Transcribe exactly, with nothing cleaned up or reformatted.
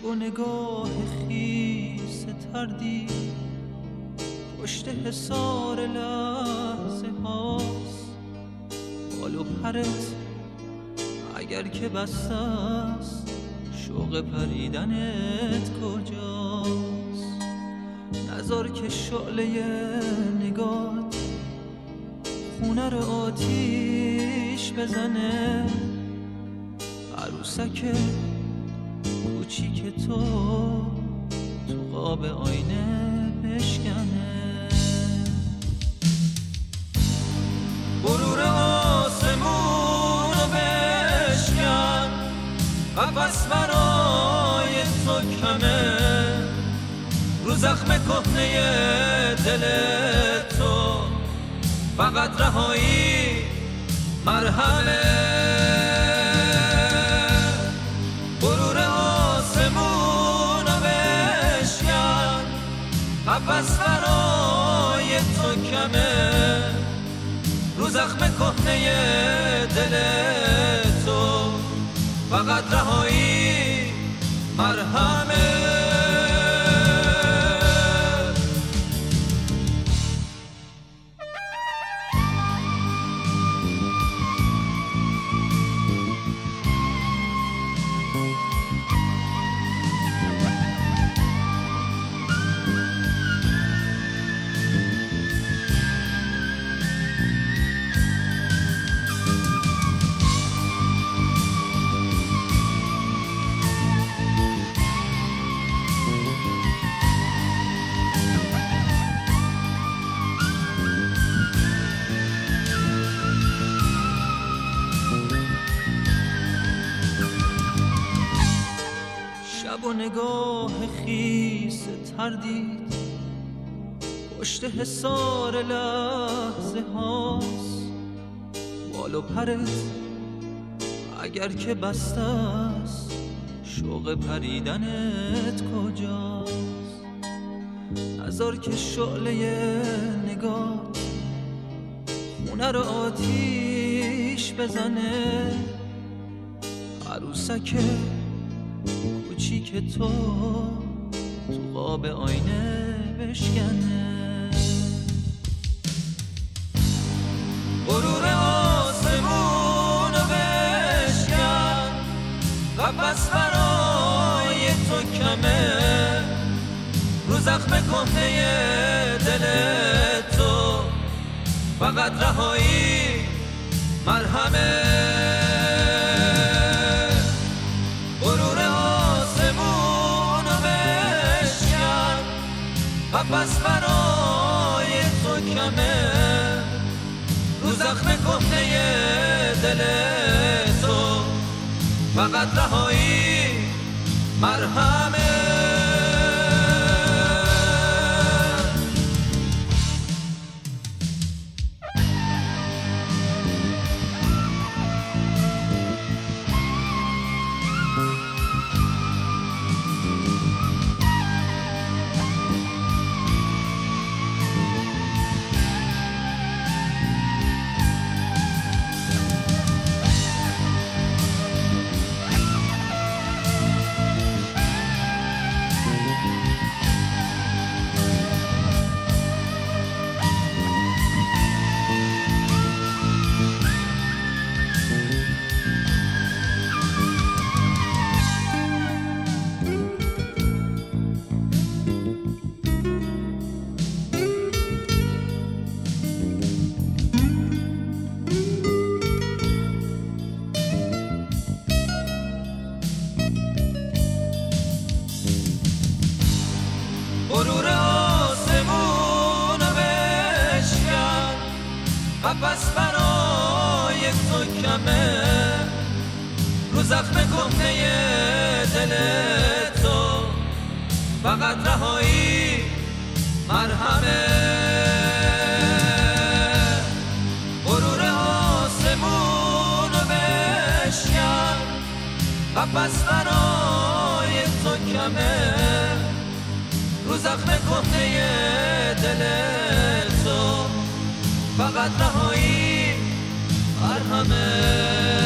شب و نگاه خیس تردی پشت حصار لحظه هاست. بال و پرت اگر که بسته است، شوق پریدنت کجاست؟ نذار که شعله نگات خونه رو آتیش بزنه، عروسک کوچیک تو تو قاب آینه بشکنه. غرور آسمون رو بشکن، قفس برای تو کمه، رو زخم کهنه دل تو فقط رهایی مرهمه. غرور آسمون رو بشکن، قفس برای تو کمه، رو زخم کهنه دل تو فقط رهایی مرهمه. شب و نگاه خیس تردید پشت حصار لحظه هاست. بال و پرت اگر که بسته است، شوق پریدنت کجاست؟ نذار که شعله نگات خونه رو آتیش بزنه، عروسک کوچیک تو تو قاب آینه بشکنه. غرور آسمون رو بشکن، قفس برای تو کمه، رو زخم کهنه دل تو فقط رهایی مرهمه. قفس برای تو کمه، رو زخم کهنه دل تو فقط رهایی مرهمه. غرور آسمون رو بشکن، قفس برای تو کمه، رو زخم کهنه دل تو فقط رهایی مرهمه. غرور آسمون رو بشکن، قفس برای تو کمه، رو زخم کهنه دل تو فقط رهایی مرهمه.